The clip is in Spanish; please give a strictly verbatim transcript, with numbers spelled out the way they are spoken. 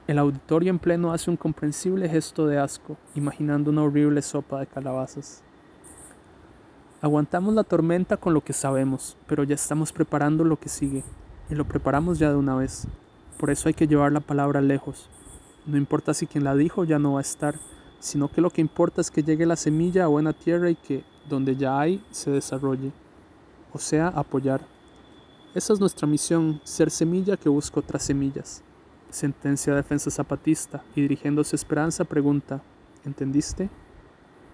El auditorio en pleno hace un comprensible gesto de asco, imaginando una horrible sopa de calabazas. Aguantamos la tormenta con lo que sabemos, pero ya estamos preparando lo que sigue, y lo preparamos ya de una vez. Por eso hay que llevar la palabra lejos. No importa si quien la dijo ya no va a estar, sino que lo que importa es que llegue la semilla a buena tierra y que, donde ya hay, se desarrolle. O sea, apoyar. Esa es nuestra misión, ser semilla que busca otras semillas. Sentencia Defensa Zapatista, y dirigiéndose a Esperanza pregunta, ¿entendiste?